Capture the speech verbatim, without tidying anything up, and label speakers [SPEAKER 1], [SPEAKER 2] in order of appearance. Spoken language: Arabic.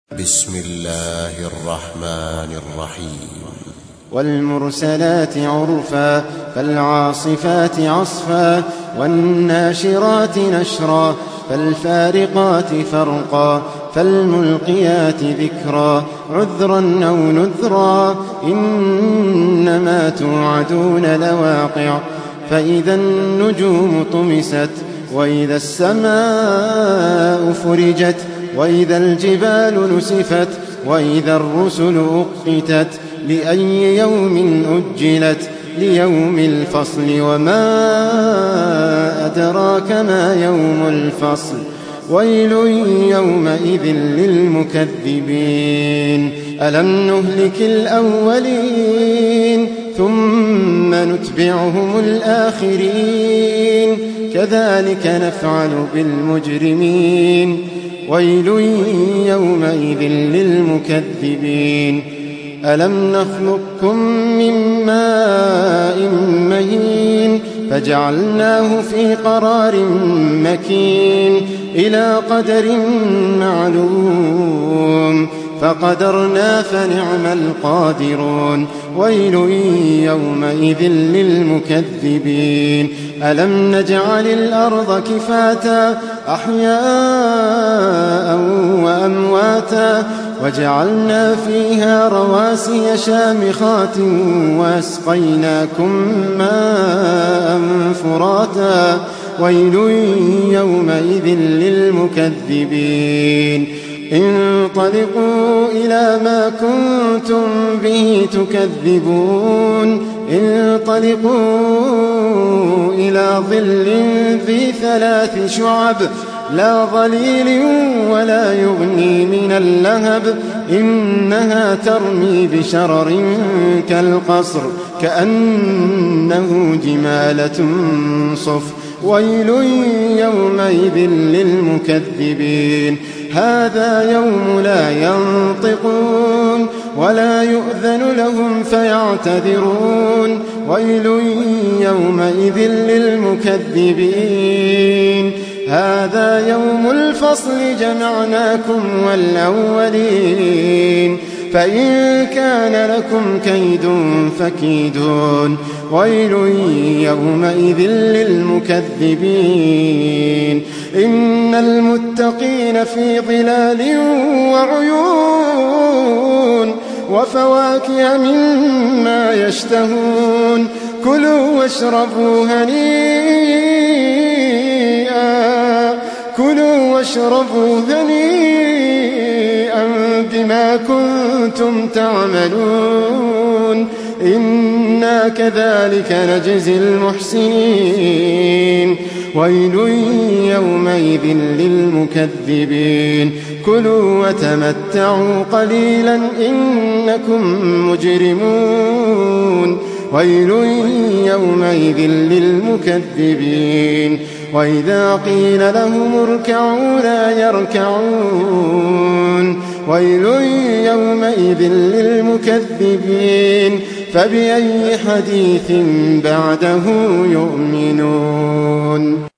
[SPEAKER 1] بسم الله الرحمن الرحيم.
[SPEAKER 2] والمرسلات عرفا فالعاصفات عصفا والناشرات نشرا فالفارقات فرقا فالملقيات ذكرا عذرا أو نذرا إنما توعدون لواقع فإذا النجوم طمست وإذا السماء فرجت وإذا الجبال نسفت وإذا الرسل أقتت لأي يوم أجلت ليوم الفصل وما أدراك ما يوم الفصل ويل يومئذ للمكذبين ألم نهلك الأولين ثم نتبعهم الآخرين كذلك نفعل بالمجرمين ويل يومئذ للمكذبين ألم نخلقكم من ماء مهين فجعلناه في قرار مكين إلى قدر معلوم فقدرنا فنعم القادرون ويل يومئذ للمكذبين ألم نجعل الأرض كفاتا أحياء وأمواتا وجعلنا فيها رواسي شامخات وأسقيناكم ماء فراتا ويل يومئذ للمكذبين انطلقوا إلى ما كنتم به تكذبون انطلقوا إلى ظل ذي ثلاث شعب لا ظليل ولا يغني من اللهب إنها ترمي بشرر كالقصر كأنه جمالة صفر ويل يومئذ للمكذبين هذا يوم لا ينطقون ولا يؤذن لهم فيعتذرون ويل يومئذ للمكذبين هذا يوم الفصل جمعناكم والأولين فإن كان لكم كيد فكيدون ويل يومئذ للمكذبين إن المتقين في ظلال وعيون وفواكه مما يشتهون كلوا واشربوا هنيئا كلوا واشربوا هنيئا بما كنتم تعملون إنا كذلك نجزي المحسنين ويل يومئذ للمكذبين كلوا وتمتعوا قليلا إنكم مجرمون ويل يومئذ للمكذبين وإذا قيل لهم اركعوا لا يركعون ويل يومئذ للمكذبين فبأي حديث بعده يؤمنون.